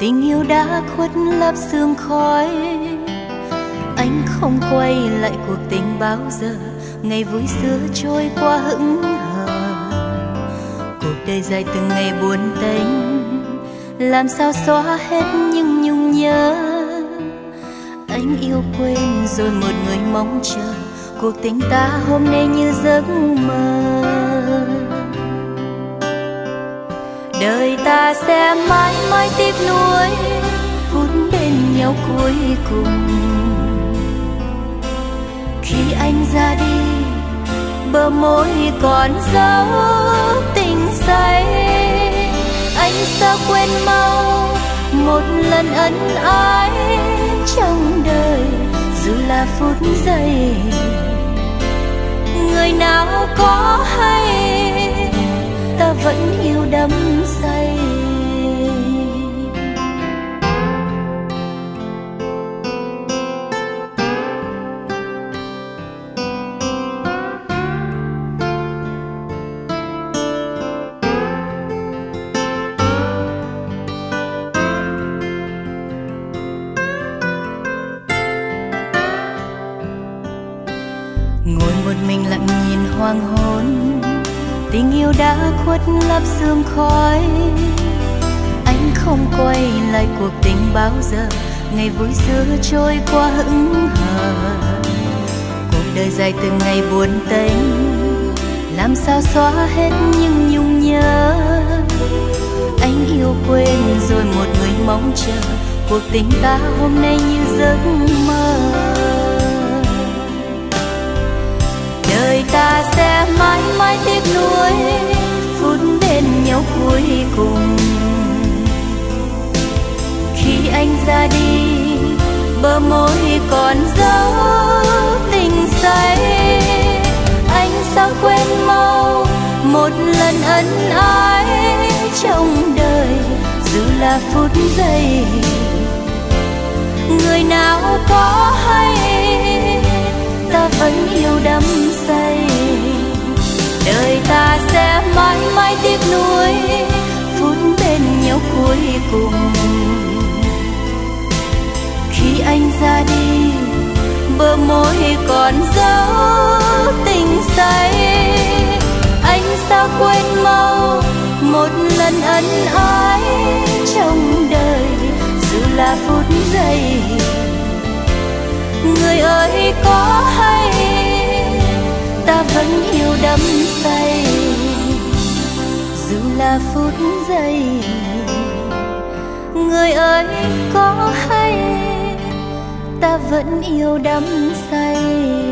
Tình yêu đã khuất lấp sương khói, anh không quay lại cuộc tình bao giờ. Ngày vui xưa trôi qua hững hờ, cuộc đời dài từng ngày buồn tênh, làm sao xóa hết những nhung nhớ. Anh yêu quên rồi một người mong chờ, cuộc tình ta hôm nay như giấc mơ. Đời ta sẽ mãi mãi tiếc nuối phút bên nhau cuối cùng. Khi anh ra đi, bờ môi còn dấu tình say. Anh sao quên mau một lần ân ái trong đời, dù là phút giây. Người nào có hay ta vẫn yêu đắm say. Ngồi một mình lặng nhìn hoàng hôn, tình yêu đã khuất lấp sương khói. Anh không quay lại cuộc tình bao giờ, ngày vui xưa trôi qua hững hờ. Cuộc đời dài từng ngày buồn tênh, làm sao xóa hết những nhung nhớ. Anh yêu quên rồi một người mong chờ, cuộc tình ta hôm nay như giấc mơ. Đời ta sẽ mãi mãi tiếc nuối phút bên nhau cuối cùng. Khi anh ra đi, bờ môi còn dấu tình say. Anh sao quên mau một lần ân ái trong đời, dù là phút giây. Người nào có hay ta vẫn yêu đắm say. Đời ta sẽ mãi mãi tiếc nuối phút bên nhau cuối cùng. Khi anh ra đi, bờ môi còn dấu tình say. Anh sao quên mau một lần ân ái trong đời, dù là phút giây. Người ơi có hay ta vẫn yêu đắm say, dù là phút giây. Người ơi có hay ta vẫn yêu đắm say.